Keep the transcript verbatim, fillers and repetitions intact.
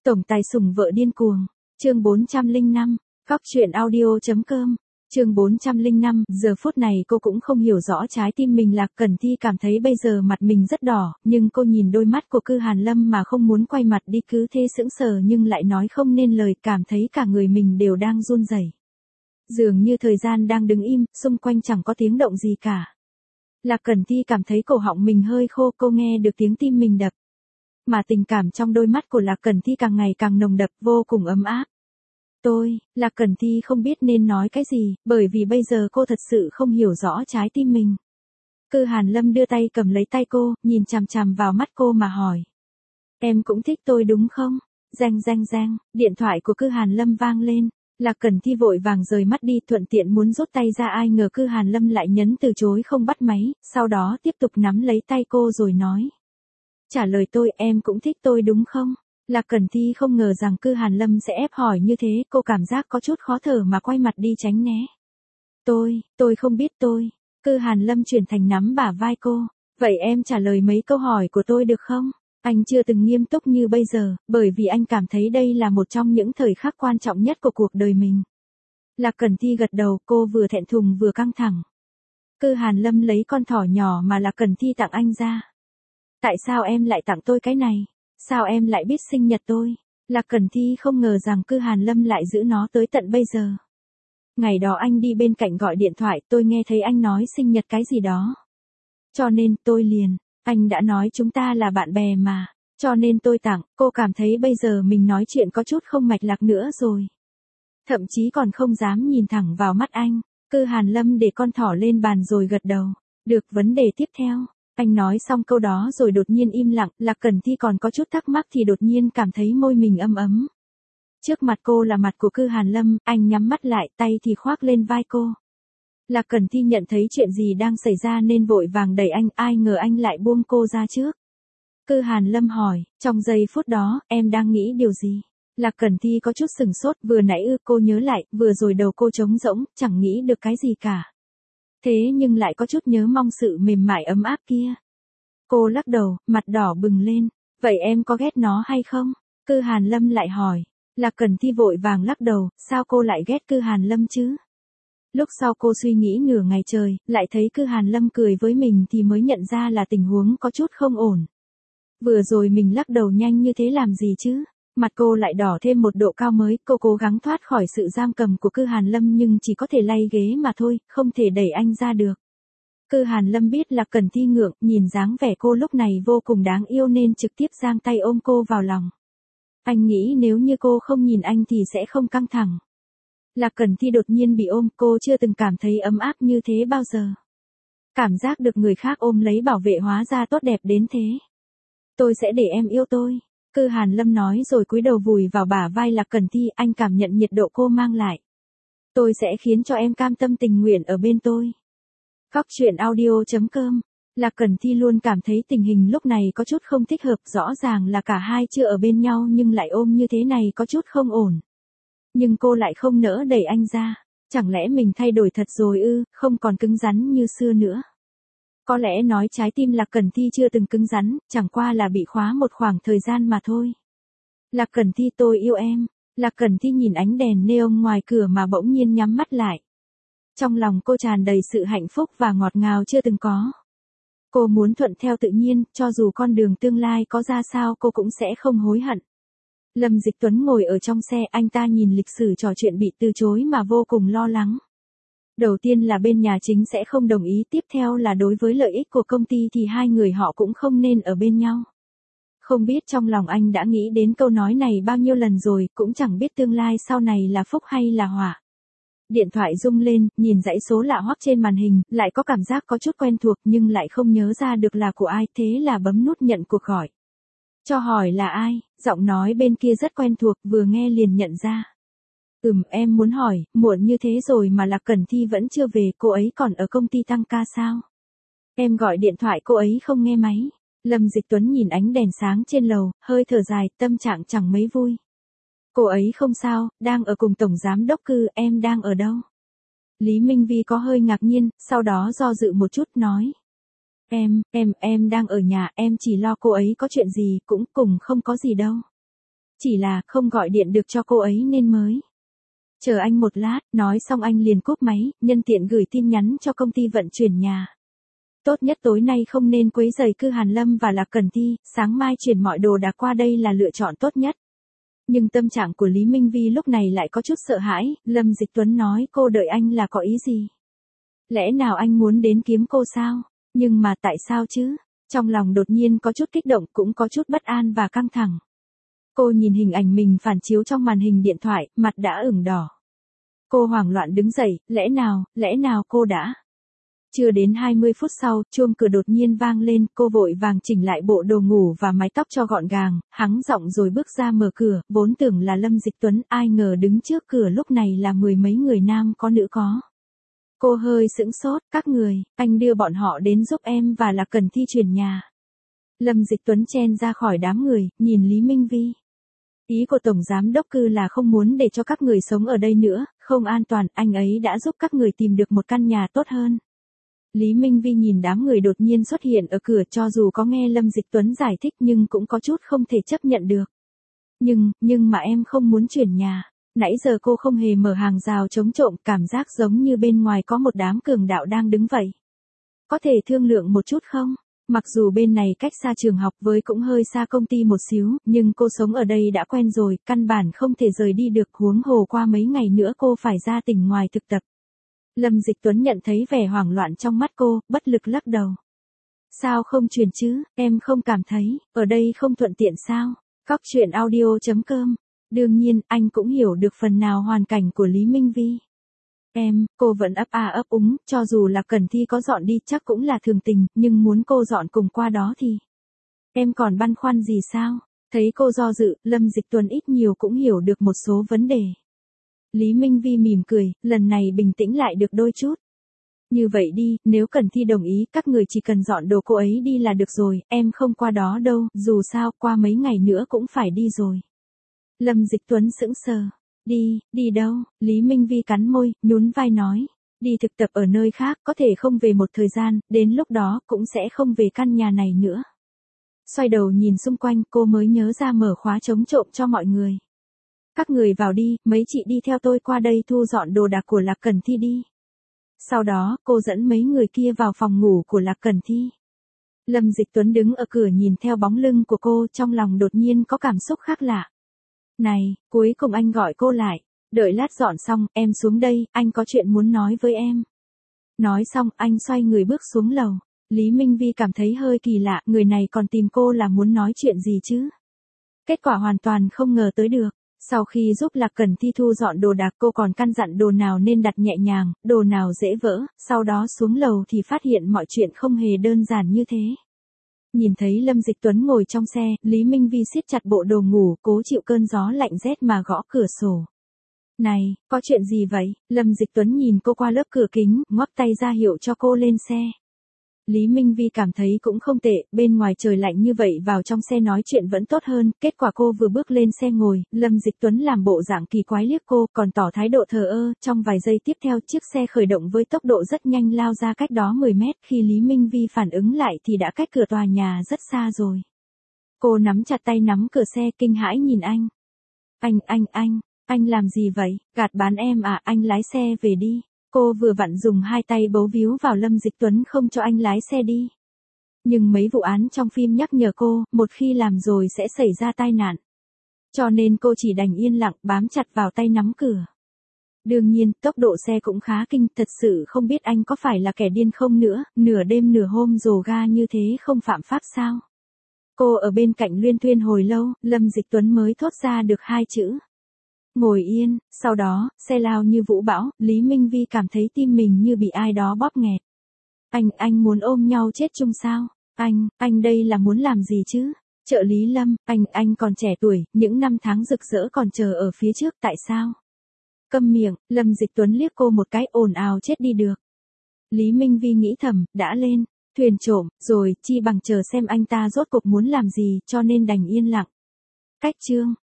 Tổng tài sủng vợ điên cuồng. Chương bốn trăm lẻ năm. Góc truyện audio chấm com. Chương bốn trăm lẻ năm. Giờ phút này cô cũng không hiểu rõ trái tim mình. Lạc Cẩn Thi cảm thấy bây giờ mặt mình rất đỏ, nhưng cô nhìn đôi mắt của Cư Hàn Lâm mà không muốn quay mặt đi, cứ thế sững sờ nhưng lại nói không nên lời, cảm thấy cả người mình đều đang run rẩy. Dường như thời gian đang đứng im, xung quanh chẳng có tiếng động gì cả. Lạc Cẩn Thi cảm thấy cổ họng mình hơi khô, cô nghe được tiếng tim mình đập. Mà tình cảm trong đôi mắt của Lạc Cẩn Thi càng ngày càng nồng đậm, vô cùng ấm áp. Tôi, Lạc Cẩn Thi không biết nên nói cái gì, bởi vì bây giờ cô thật sự không hiểu rõ trái tim mình. Cư Hàn Lâm đưa tay cầm lấy tay cô, nhìn chằm chằm vào mắt cô mà hỏi. Em cũng thích tôi đúng không? Reng reng reng, điện thoại của Cư Hàn Lâm vang lên. Lạc Cẩn Thi vội vàng rời mắt đi, thuận tiện muốn rút tay ra, ai ngờ Cư Hàn Lâm lại nhấn từ chối không bắt máy, sau đó tiếp tục nắm lấy tay cô rồi nói. Trả lời tôi, em cũng thích tôi đúng không? Lạc Cẩn Thi không ngờ rằng Cư Hàn Lâm sẽ ép hỏi như thế, cô cảm giác có chút khó thở mà quay mặt đi tránh né. Tôi, tôi không biết tôi. Cư Hàn Lâm chuyển thành nắm bả vai cô. Vậy em trả lời mấy câu hỏi của tôi được không? Anh chưa từng nghiêm túc như bây giờ, bởi vì anh cảm thấy đây là một trong những thời khắc quan trọng nhất của cuộc đời mình. Lạc Cẩn Thi gật đầu, cô vừa thẹn thùng vừa căng thẳng. Cư Hàn Lâm lấy con thỏ nhỏ mà Lạc Cẩn Thi tặng anh ra. Tại sao em lại tặng tôi cái này? Sao em lại biết sinh nhật tôi? Lạc Cẩn Thi không ngờ rằng Cư Hàn Lâm lại giữ nó tới tận bây giờ. Ngày đó anh đi bên cạnh gọi điện thoại, tôi nghe thấy anh nói sinh nhật cái gì đó. Cho nên tôi liền, anh đã nói chúng ta là bạn bè mà, cho nên tôi tặng. Cô cảm thấy bây giờ mình nói chuyện có chút không mạch lạc nữa rồi. Thậm chí còn không dám nhìn thẳng vào mắt anh. Cư Hàn Lâm để con thỏ lên bàn rồi gật đầu. Được, vấn đề tiếp theo. Anh nói xong câu đó rồi đột nhiên im lặng, Lạc Cẩn Thi còn có chút thắc mắc thì đột nhiên cảm thấy môi mình ấm ấm. Trước mặt cô là mặt của Cư Hàn Lâm, anh nhắm mắt lại, tay thì khoác lên vai cô. Lạc Cẩn Thi nhận thấy chuyện gì đang xảy ra nên vội vàng đẩy anh, ai ngờ anh lại buông cô ra trước. Cư Hàn Lâm hỏi, trong giây phút đó, em đang nghĩ điều gì? Lạc Cẩn Thi có chút sừng sốt, vừa nãy ư, cô nhớ lại, vừa rồi đầu cô trống rỗng, chẳng nghĩ được cái gì cả. Thế nhưng lại có chút nhớ mong sự mềm mại ấm áp kia. Cô lắc đầu, mặt đỏ bừng lên. Vậy em có ghét nó hay không? Cư Hàn Lâm lại hỏi. Lạc Cẩn Thi vội vàng lắc đầu, sao cô lại ghét Cư Hàn Lâm chứ? Lúc sau cô suy nghĩ nửa ngày trời, lại thấy Cư Hàn Lâm cười với mình thì mới nhận ra là tình huống có chút không ổn. Vừa rồi mình lắc đầu nhanh như thế làm gì chứ? Mặt cô lại đỏ thêm một độ cao mới, cô cố gắng thoát khỏi sự giam cầm của Cư Hàn Lâm nhưng chỉ có thể lay ghế mà thôi, không thể đẩy anh ra được. Cư Hàn Lâm biết Lạc Cẩn Thi ngượng, nhìn dáng vẻ cô lúc này vô cùng đáng yêu nên trực tiếp giang tay ôm cô vào lòng. Anh nghĩ nếu như cô không nhìn anh thì sẽ không căng thẳng. Lạc Cẩn Thi đột nhiên bị ôm, cô chưa từng cảm thấy ấm áp như thế bao giờ. Cảm giác được người khác ôm lấy bảo vệ hóa ra tốt đẹp đến thế. Tôi sẽ để em yêu tôi. Cư Hàn Lâm nói rồi cúi đầu vùi vào bả vai Lạc Cẩn Thi, anh cảm nhận nhiệt độ cô mang lại. Tôi sẽ khiến cho em cam tâm tình nguyện ở bên tôi. Góc truyện audio chấm com. Lạc Cẩn Thi luôn cảm thấy tình hình lúc này có chút không thích hợp, rõ ràng là cả hai chưa ở bên nhau nhưng lại ôm như thế này có chút không ổn. Nhưng cô lại không nỡ đẩy anh ra. Chẳng lẽ mình thay đổi thật rồi ư, không còn cứng rắn như xưa nữa. Có lẽ nói trái tim Lạc Cẩn Thi chưa từng cứng rắn, chẳng qua là bị khóa một khoảng thời gian mà thôi. Lạc Cẩn Thi, tôi yêu em. Lạc Cẩn Thi nhìn ánh đèn neon ngoài cửa mà bỗng nhiên nhắm mắt lại. Trong lòng cô tràn đầy sự hạnh phúc và ngọt ngào chưa từng có. Cô muốn thuận theo tự nhiên, cho dù con đường tương lai có ra sao cô cũng sẽ không hối hận. Lâm Dịch Tuấn ngồi ở trong xe, anh ta nhìn lịch sử trò chuyện bị từ chối mà vô cùng lo lắng. Đầu tiên là bên nhà chính sẽ không đồng ý, tiếp theo là đối với lợi ích của công ty thì hai người họ cũng không nên ở bên nhau. Không biết trong lòng anh đã nghĩ đến câu nói này bao nhiêu lần rồi, cũng chẳng biết tương lai sau này là phúc hay là họa. Điện thoại rung lên, nhìn dãy số lạ hoắc trên màn hình, lại có cảm giác có chút quen thuộc nhưng lại không nhớ ra được là của ai, thế là bấm nút nhận cuộc gọi. Cho hỏi là ai, giọng nói bên kia rất quen thuộc, vừa nghe liền nhận ra. Ừm, em muốn hỏi, muộn như thế rồi mà Lạc Cẩn Thi vẫn chưa về, cô ấy còn ở công ty tăng ca sao? Em gọi điện thoại cô ấy không nghe máy. Lâm Dịch Tuấn nhìn ánh đèn sáng trên lầu, hơi thở dài, tâm trạng chẳng mấy vui. Cô ấy không sao, đang ở cùng Tổng Giám Đốc Cư, em đang ở đâu? Lý Minh Vi có hơi ngạc nhiên, sau đó do dự một chút nói. Em, em, em đang ở nhà, em chỉ lo cô ấy có chuyện gì, cũng cùng không có gì đâu. Chỉ là không gọi điện được cho cô ấy nên mới. Chờ anh một lát, nói xong anh liền cúp máy, nhân tiện gửi tin nhắn cho công ty vận chuyển nhà. Tốt nhất tối nay không nên quấy rầy Cư Hàn Lâm và Lạc Cẩn Thi, sáng mai chuyển mọi đồ đạc qua đây là lựa chọn tốt nhất. Nhưng tâm trạng của Lý Minh Vi lúc này lại có chút sợ hãi, Lâm Dịch Tuấn nói cô đợi anh là có ý gì? Lẽ nào anh muốn đến kiếm cô sao? Nhưng mà tại sao chứ? Trong lòng đột nhiên có chút kích động cũng có chút bất an và căng thẳng. Cô nhìn hình ảnh mình phản chiếu trong màn hình điện thoại, mặt đã ửng đỏ. Cô hoảng loạn đứng dậy, lẽ nào, lẽ nào cô đã... Chưa đến hai mươi phút sau, chuông cửa đột nhiên vang lên, cô vội vàng chỉnh lại bộ đồ ngủ và mái tóc cho gọn gàng, hắng giọng rồi bước ra mở cửa, vốn tưởng là Lâm Dịch Tuấn, ai ngờ đứng trước cửa lúc này là mười mấy người nam có nữ có. Cô hơi sững sốt, các người, anh đưa bọn họ đến giúp em và Lạc Cẩn Thi chuyển nhà. Lâm Dịch Tuấn chen ra khỏi đám người, nhìn Lý Minh Vi. Ý của Tổng Giám Đốc Cư là không muốn để cho các người sống ở đây nữa, không an toàn, anh ấy đã giúp các người tìm được một căn nhà tốt hơn. Lý Minh Vi nhìn đám người đột nhiên xuất hiện ở cửa, cho dù có nghe Lâm Dịch Tuấn giải thích nhưng cũng có chút không thể chấp nhận được. Nhưng, nhưng mà em không muốn chuyển nhà. Nãy giờ cô không hề mở hàng rào chống trộm, cảm giác giống như bên ngoài có một đám cường đạo đang đứng vậy. Có thể thương lượng một chút không? Mặc dù bên này cách xa trường học với cũng hơi xa công ty một xíu, nhưng cô sống ở đây đã quen rồi, căn bản không thể rời đi được, huống hồ qua mấy ngày nữa cô phải ra tỉnh ngoài thực tập. Lâm Dịch Tuấn nhận thấy vẻ hoảng loạn trong mắt cô, bất lực lắc đầu. Sao không chuyển chứ, em không cảm thấy, ở đây không thuận tiện sao? Cóc truyện audio chấm com. Đương nhiên, anh cũng hiểu được phần nào hoàn cảnh của Lý Minh Vi. Em, cô vẫn ấp a ấp úng, cho dù là Cẩn Thi có dọn đi chắc cũng là thường tình, nhưng muốn cô dọn cùng qua đó thì... Em còn băn khoăn gì sao? Thấy cô do dự, Lâm Dịch Tuấn ít nhiều cũng hiểu được một số vấn đề. Lý Minh Vi mỉm cười, lần này bình tĩnh lại được đôi chút. Như vậy đi, nếu Cẩn Thi đồng ý, các người chỉ cần dọn đồ cô ấy đi là được rồi, em không qua đó đâu, dù sao, qua mấy ngày nữa cũng phải đi rồi. Lâm Dịch Tuấn sững sờ. Đi, đi đâu? Lý Minh Vi cắn môi, nhún vai nói. Đi thực tập ở nơi khác, có thể không về một thời gian, đến lúc đó cũng sẽ không về căn nhà này nữa. Xoay đầu nhìn xung quanh, cô mới nhớ ra mở khóa chống trộm cho mọi người. Các người vào đi, mấy chị đi theo tôi qua đây thu dọn đồ đạc của Lạc Cẩn Thi đi. Sau đó, cô dẫn mấy người kia vào phòng ngủ của Lạc Cẩn Thi. Lâm Dịch Tuấn đứng ở cửa nhìn theo bóng lưng của cô, trong lòng đột nhiên có cảm xúc khác lạ. Này, cuối cùng anh gọi cô lại. Đợi lát dọn xong, em xuống đây, anh có chuyện muốn nói với em. Nói xong, anh xoay người bước xuống lầu. Lý Minh Vi cảm thấy hơi kỳ lạ, người này còn tìm cô là muốn nói chuyện gì chứ? Kết quả hoàn toàn không ngờ tới được. Sau khi giúp Lạc Cẩn Thi thu dọn đồ đạc, cô còn căn dặn đồ nào nên đặt nhẹ nhàng, đồ nào dễ vỡ, sau đó xuống lầu thì phát hiện mọi chuyện không hề đơn giản như thế. Nhìn thấy Lâm Dịch Tuấn ngồi trong xe, Lý Minh Vi siết chặt bộ đồ ngủ, cố chịu cơn gió lạnh rét mà gõ cửa sổ. Này, có chuyện gì vậy? Lâm Dịch Tuấn nhìn cô qua lớp cửa kính, ngoắc tay ra hiệu cho cô lên xe. Lý Minh Vi cảm thấy cũng không tệ, bên ngoài trời lạnh như vậy vào trong xe nói chuyện vẫn tốt hơn, kết quả cô vừa bước lên xe ngồi, Lâm Dịch Tuấn làm bộ dạng kỳ quái liếc cô, còn tỏ thái độ thờ ơ, trong vài giây tiếp theo chiếc xe khởi động với tốc độ rất nhanh lao ra cách đó mười mét, khi Lý Minh Vi phản ứng lại thì đã cách cửa tòa nhà rất xa rồi. Cô nắm chặt tay nắm cửa xe kinh hãi nhìn anh. Anh, anh, anh, anh làm gì vậy, gạt bán em à, anh lái xe về đi. Cô vừa vặn dùng hai tay bấu víu vào Lâm Dịch Tuấn không cho anh lái xe đi. Nhưng mấy vụ án trong phim nhắc nhở cô, một khi làm rồi sẽ xảy ra tai nạn. Cho nên cô chỉ đành yên lặng bám chặt vào tay nắm cửa. Đương nhiên, tốc độ xe cũng khá kinh, thật sự không biết anh có phải là kẻ điên không nữa, nửa đêm nửa hôm dồ ga như thế không phạm pháp sao? Cô ở bên cạnh luyên thuyên hồi lâu, Lâm Dịch Tuấn mới thốt ra được hai chữ. Ngồi yên, sau đó, xe lao như vũ bão, Lý Minh Vi cảm thấy tim mình như bị ai đó bóp nghẹt. Anh, anh muốn ôm nhau chết chung sao? Anh, anh đây là muốn làm gì chứ? Trợ lý Lâm, anh, anh còn trẻ tuổi, những năm tháng rực rỡ còn chờ ở phía trước, tại sao? Câm miệng, Lâm Dịch Tuấn liếc cô một cái, ồn ào chết đi được. Lý Minh Vi nghĩ thầm, đã lên, thuyền trộm, rồi, chi bằng chờ xem anh ta rốt cuộc muốn làm gì, cho nên đành yên lặng. Cách chương.